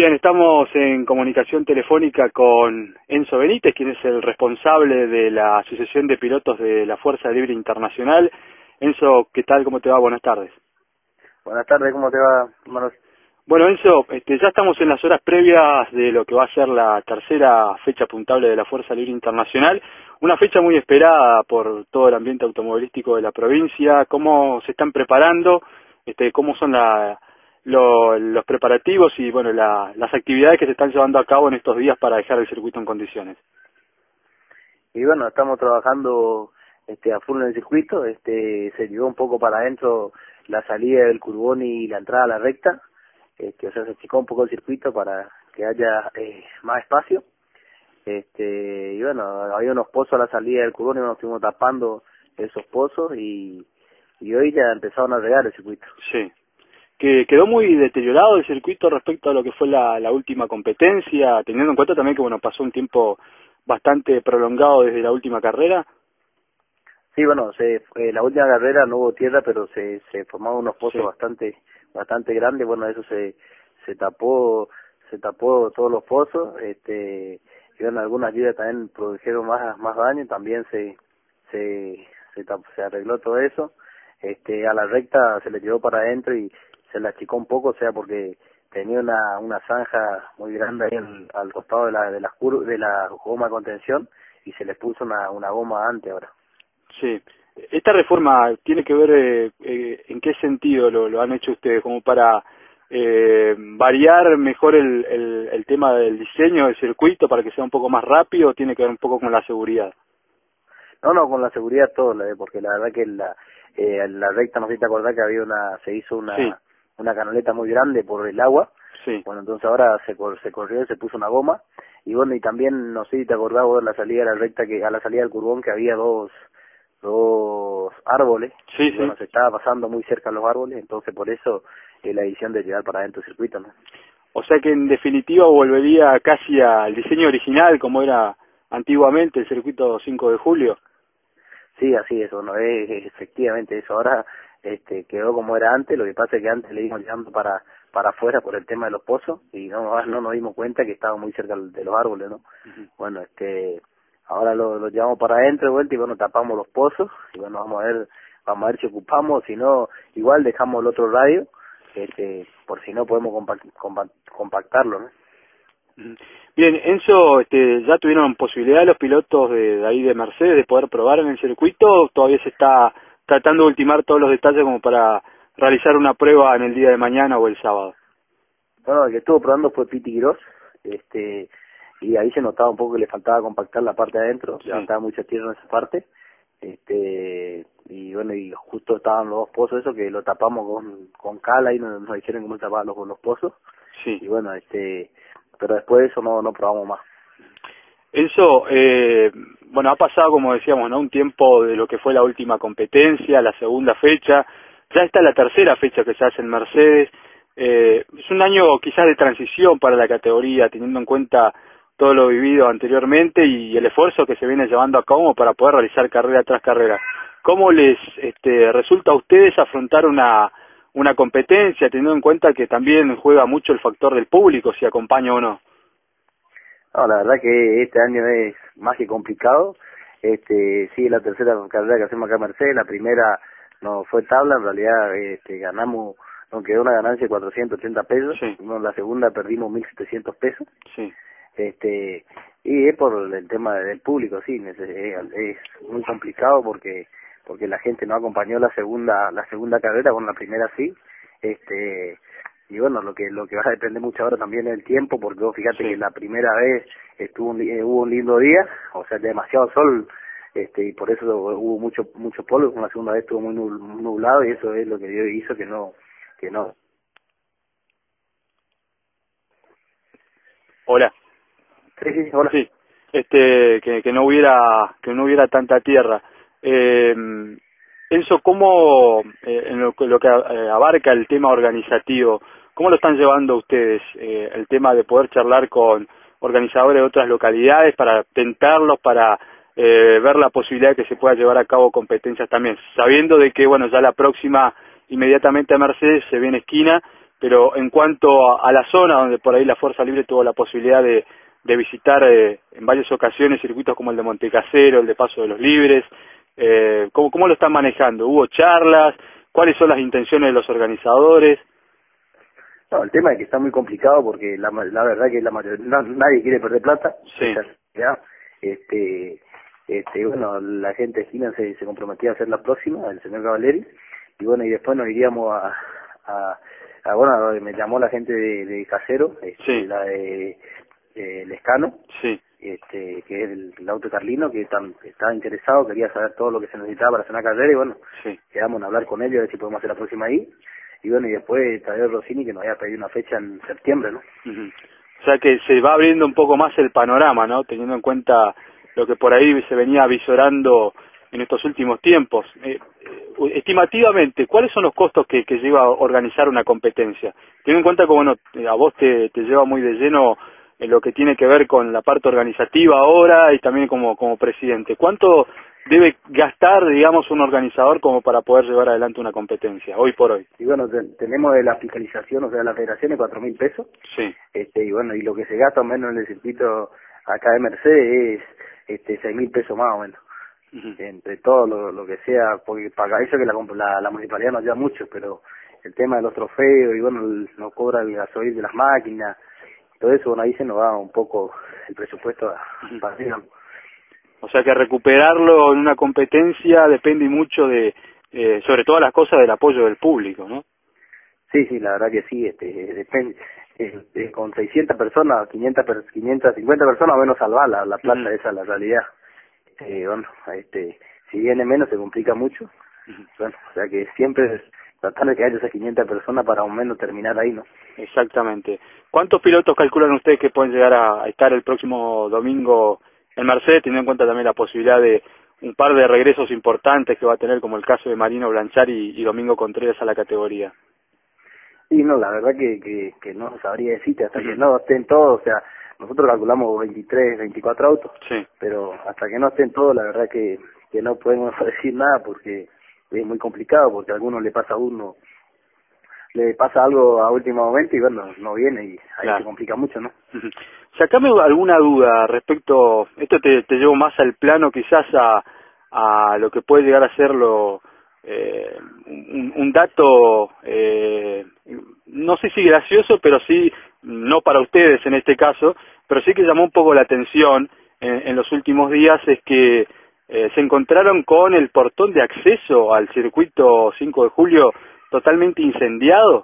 Bien, estamos en comunicación telefónica con Enzo Benítez, quien es el responsable de la Asociación de Pilotos de la Fuerza Libre Internacional. Enzo, ¿qué tal? ¿Cómo te va? Buenas tardes. Buenas tardes, ¿cómo te va, Manuel? Bueno, Enzo, ya estamos en las horas previas de lo que va a ser la tercera fecha puntable de la Fuerza Libre Internacional, una fecha muy esperada por todo el ambiente automovilístico de la provincia. ¿Cómo se están preparando? ¿Cómo son los preparativos y bueno las actividades que se están llevando a cabo en estos días para dejar el circuito en condiciones? Y bueno, estamos trabajando a full en el circuito. Se llevó un poco para adentro la salida del curbón y la entrada a la recta. O sea, se achicó un poco el circuito para que haya más espacio. Y bueno, había unos pozos a la salida del curbón y nos estuvimos tapando esos pozos y hoy ya empezaron a regar el circuito. Sí. Que quedó muy deteriorado el circuito respecto a lo que fue la última competencia, teniendo en cuenta también que bueno pasó un tiempo bastante prolongado desde la última carrera. Sí, bueno, la última carrera no hubo tierra, pero se formaron unos pozos Sí. bastante grandes. Bueno, eso se tapó todos los pozos. Y bueno, algunas lluvias también produjeron más daño. También se arregló todo eso. A la recta se le llevó para adentro y se la achicó un poco, o sea, porque tenía una zanja muy grande ahí al costado de la goma de contención y se le puso una goma antes ahora. Sí. ¿Esta reforma tiene que ver en qué sentido lo han hecho ustedes? ¿Como para variar mejor el tema del diseño del circuito para que sea un poco más rápido o tiene que ver un poco con la seguridad? No, con la seguridad todo, porque la verdad que la recta, no sé si te acordás que se hizo Sí. una canaleta muy grande por el agua. Sí. Bueno, entonces ahora se corrió y se puso una goma. Y bueno, y también, no sé si te acordás vos, en la salida de la recta, que a la salida del curbón que había dos árboles. Sí, Y bueno, sí. se estaba pasando muy cerca a los árboles, entonces por eso la decisión de llevar para adentro el circuito, ¿no? O sea que en definitiva volvería casi al diseño original como era antiguamente el circuito 5 de julio. Sí, así es, bueno, es efectivamente eso. Ahora quedó como era antes. Lo que pasa es que antes le íbamos llevando para afuera por el tema de los pozos y no nos dimos cuenta que estaba muy cerca de los árboles, ¿no? Ujú. Bueno, ahora lo llevamos para adentro de vuelta y bueno, tapamos los pozos y bueno, vamos a ver si ocupamos. Si no, igual dejamos el otro radio, por si no podemos compactarlo, ¿no? Ujú. Bien, Enzo, ¿ya tuvieron posibilidad los pilotos de ahí de Mercedes de poder probar en el circuito o todavía se está tratando de ultimar todos los detalles como para realizar una prueba en el día de mañana o el sábado? Bueno, el que estuvo probando fue Piti Gross, y ahí se notaba un poco que le faltaba compactar la parte de adentro, le Sí. faltaba mucha tierra en esa parte, y bueno, y justo estaban los dos pozos esos que lo tapamos con cala y nos dijeron cómo tapar los pozos, Sí. y bueno, pero después de eso no probamos más. Enzo, bueno, ha pasado, como decíamos, ¿no? Un tiempo de lo que fue la última competencia, la segunda fecha, ya está la tercera fecha que se hace en Mercedes. Es un año quizás de transición para la categoría, teniendo en cuenta todo lo vivido anteriormente y el esfuerzo que se viene llevando a cabo para poder realizar carrera tras carrera. ¿Cómo les resulta a ustedes afrontar una competencia, teniendo en cuenta que también juega mucho el factor del público, si acompaña o no? No, la verdad que este año es más que complicado. Sí, la tercera carrera que hacemos acá en Mercedes, la primera no fue tabla, en realidad ganamos, nos quedó una ganancia de 480 pesos, Sí, no, la segunda perdimos 1.700 pesos, sí. y es por el tema del público, sí, es muy complicado porque la gente no acompañó la segunda carrera, con la primera sí, y bueno, lo que va a depender mucho ahora también es el tiempo, porque vos fíjate que Sí. la primera vez hubo un lindo día, o sea, demasiado sol, y por eso hubo mucho polvo. Con la segunda vez estuvo muy nublado y eso es lo que hizo que no. Hola. Sí, hola. Sí. Que no hubiera tanta tierra. Enzo, ¿cómo en lo que abarca el tema organizativo, cómo lo están llevando ustedes el tema de poder charlar con organizadores de otras localidades para tentarlos, para ver la posibilidad de que se pueda llevar a cabo competencias también, sabiendo de que bueno ya la próxima inmediatamente a Mercedes se viene esquina pero en cuanto a la zona donde por ahí la Fuerza Libre tuvo la posibilidad de visitar en varias ocasiones circuitos como el de Montecasero, el de Paso de los Libres, ¿cómo lo están manejando? ¿Hubo charlas? ¿Cuáles son las intenciones de los organizadores? No, el tema es que está muy complicado porque la verdad que nadie quiere perder plata. Sí. Ya, bueno, la gente de Gina se comprometía a hacer la próxima, el señor Cavaleri, y bueno, y después nos iríamos bueno, me llamó la gente de Casero, sí. la de Lescano, sí. que es el auto carlino, que estaba interesado, quería saber todo lo que se necesitaba para hacer una carrera, y bueno, sí. quedamos en hablar con ellos a ver si podemos hacer la próxima ahí, y bueno, y después Tadeo Rossini que nos había pedido una fecha en septiembre, ¿no? O sea que se va abriendo un poco más el panorama, ¿no? Teniendo en cuenta lo que por ahí se venía avisorando en estos últimos tiempos. Estimativamente, ¿cuáles son los costos que lleva a organizar una competencia? Teniendo en cuenta que, bueno, a vos te lleva muy de lleno en lo que tiene que ver con la parte organizativa ahora y también como presidente. ¿Cuánto debe gastar, digamos, un organizador como para poder llevar adelante una competencia, hoy por hoy? Y bueno, tenemos de la fiscalización, o sea, de la federación, de 4.000 pesos. Sí. Y bueno, y lo que se gasta menos en el circuito acá de Mercedes es 6.000 pesos más o menos. Entre todo lo que sea, porque para eso que la municipalidad nos lleva mucho, pero el tema de los trofeos, y bueno, nos cobra el gasoil de las máquinas, todo eso, bueno, ahí se nos va un poco el presupuesto para arriba. O sea que recuperarlo en una competencia depende mucho de, sobre todas las cosas, del apoyo del público, ¿no? Sí, la verdad que sí, depende. Con 600 personas, 550 personas, menos salvar la plata, esa es la realidad. Bueno, si viene menos se complica mucho. Bueno, o sea que siempre es tratar de que haya esas 500 personas para al menos terminar ahí, ¿no? Exactamente. ¿Cuántos pilotos calculan ustedes que pueden llegar a estar el próximo domingo en Mercedes, teniendo en cuenta también la posibilidad de un par de regresos importantes que va a tener, como el caso de Marino Blanchard y Domingo Contreras a la categoría? Sí, no, la verdad que no sabría decirte hasta que no estén todos, o sea, nosotros calculamos 23, 24 autos, sí. Pero hasta que no estén todos, la verdad que no podemos decir nada porque es muy complicado, porque a algunos le pasa algo a último momento y bueno, no viene y ahí claro. Se complica mucho, ¿no? Sacame alguna duda respecto, esto te llevo más al plano quizás a lo que puede llegar a ser un dato, no sé si gracioso, pero sí, no para ustedes en este caso, pero sí que llamó un poco la atención en los últimos días, es que se encontraron con el portón de acceso al circuito 5 de julio totalmente incendiado.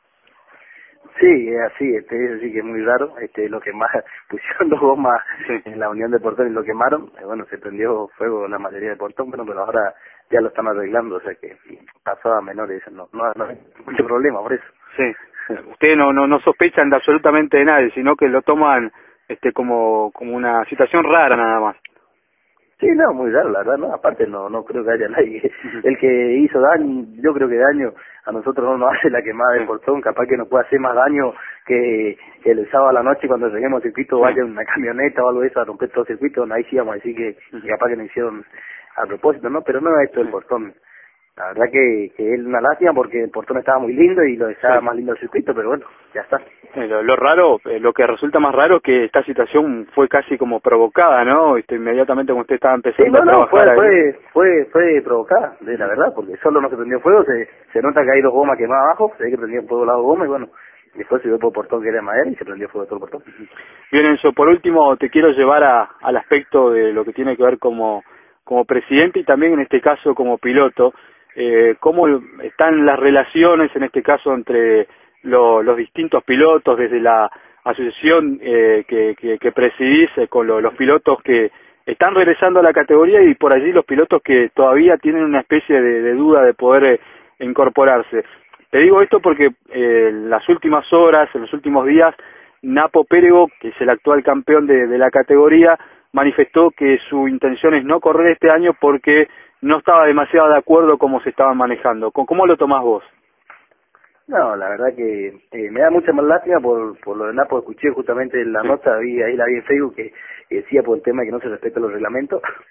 Sí, es así, eso sí que es muy raro, lo que más pusieron dos gomas en la unión de portón y lo quemaron, bueno, se prendió fuego la mayoría de portón, pero ahora ya lo están arreglando, o sea que pasó a menores, no hay mucho problema por eso. Sí, ustedes no sospechan de absolutamente de nadie, sino que lo toman como una situación rara nada más. Sí, no, muy raro, la verdad, no, aparte no creo que haya nadie. El que hizo daño, yo creo que daño a nosotros no nos hace la quemada del portón, capaz que nos puede hacer más daño que el sábado a la noche cuando lleguemos al circuito vaya una camioneta o algo de eso a romper todo el circuito, ahí sí vamos a decir que capaz que nos hicieron a propósito, ¿no? Pero no es esto el portón. La verdad que es una lástima porque el portón estaba muy lindo y lo dejaba más lindo el circuito, pero bueno, ya está. Lo raro, lo que resulta más raro es que esta situación fue casi como provocada, ¿no? Inmediatamente cuando usted estaba empezando a trabajar fue provocada, la verdad, porque solo no se prendió fuego, se nota que hay dos gomas quemadas abajo, se ve que prendió fuego las dos gomas y bueno, después se vio por el portón que era de madera y se prendió fuego todo el portón. Bien, Enzo, por último te quiero llevar al aspecto de lo que tiene que ver como presidente y también en este caso como piloto. ¿Cómo están las relaciones en este caso entre los distintos pilotos, desde la asociación que presidís con los pilotos que están regresando a la categoría y por allí los pilotos que todavía tienen una especie de duda de poder incorporarse? Te digo esto porque en las últimas horas, en los últimos días, Napo Pérego, que es el actual campeón de la categoría, manifestó que su intención es no correr este año porque no estaba demasiado de acuerdo cómo se estaban manejando. ¿Cómo lo tomás vos? No, la verdad que me da mucha más lástima por lo de Napo. Escuché justamente la nota, ahí la vi en Facebook que decía por el tema de que no se respetan los reglamentos.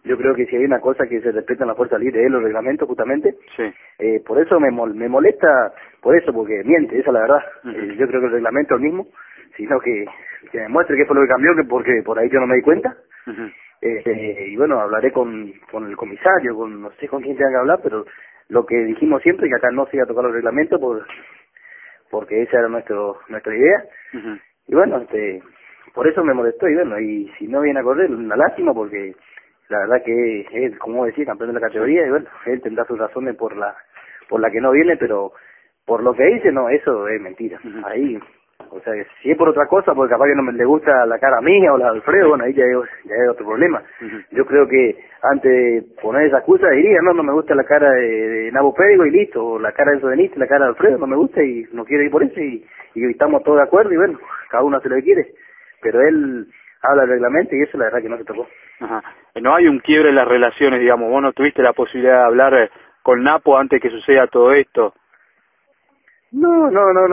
Yo creo que si hay una cosa que se respeta en la fuerza libre es los reglamentos, justamente. Sí. Por eso me molesta, por eso, porque miente, esa es la verdad. Yo creo que el reglamento es el mismo, sino que demuestre qué fue lo que cambió, que porque por ahí yo no me di cuenta. Y bueno, hablaré con el comisario, con no sé con quién tenga que hablar, pero lo que dijimos siempre, que acá no se iba a tocar los reglamentos, porque esa era nuestra idea. Y bueno, por eso me molestó, y bueno, y si no viene a correr, una lástima, porque la verdad que él, como decía, campeón de la categoría, y bueno, él tendrá sus razones por la que no viene, pero por lo que dice, no, eso es mentira. Ahí, o sea, si es por otra cosa, porque capaz que no le gusta la cara mía o la de Alfredo, bueno, ahí ya es otro problema. Yo creo que antes de poner esa excusa diría, no me gusta la cara de Nabo Pérez y listo, o la cara de Sodenista, la cara de Alfredo, no me gusta y no quiero ir por eso, y estamos todos de acuerdo, y bueno, cada uno hace lo que quiere, pero él habla del reglamento y eso la verdad que no se tocó. No hay un quiebre en las relaciones, digamos, vos no tuviste la posibilidad de hablar con Napo antes que suceda todo esto. No,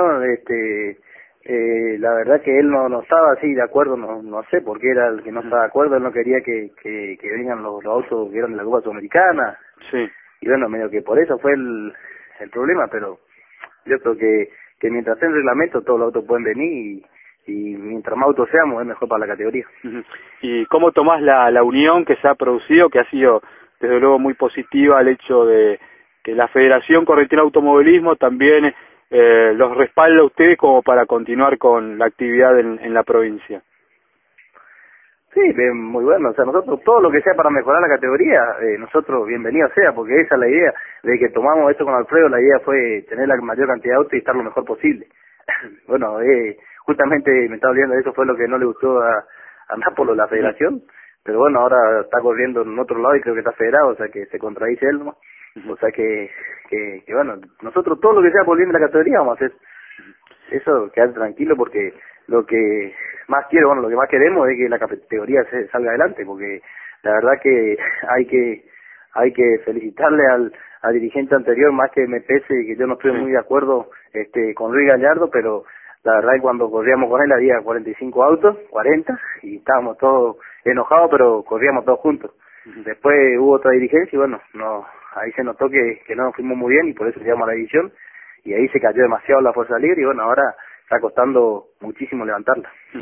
la verdad que él no estaba así de acuerdo, no sé por qué era el que no estaba de acuerdo, él no quería que vengan los autos que eran de la Copa Sudamericana. Sí. Y bueno, medio que por eso fue el problema, pero yo creo que mientras esté en reglamento todos los autos pueden venir y mientras más autos seamos es mejor para la categoría. ¿Y cómo tomás la unión que se ha producido, que ha sido desde luego muy positiva, el hecho de que la Federación Correntina de Automovilismo también los respalda a ustedes como para continuar con la actividad en la provincia? Sí, muy bueno, o sea, nosotros todo lo que sea para mejorar la categoría, nosotros bienvenido sea, porque esa es la idea, de que tomamos esto con Alfredo, la idea fue tener la mayor cantidad de autos y estar lo mejor posible. Bueno, justamente me estaba olvidando, eso fue lo que no le gustó a Nápolo, la federación, pero bueno, ahora está corriendo en otro lado y creo que está federado, o sea que se contradice él, ¿no? O sea que bueno, nosotros todo lo que sea por bien de la categoría vamos a hacer. Eso, quedar tranquilo, porque lo que más quiero, bueno, lo que más queremos es que la categoría salga adelante, porque la verdad que hay que felicitarle al dirigente anterior, más que me pese que yo no estoy muy de acuerdo con Luis Gallardo, pero la verdad que cuando corríamos con él había 45 autos, 40, y estábamos todos enojados, pero corríamos todos juntos. Después hubo otra dirigencia y bueno, ahí se notó que no nos fuimos muy bien y por eso llegamos a la división, y ahí se cayó demasiado la fuerza libre y bueno, ahora está costando muchísimo levantarla.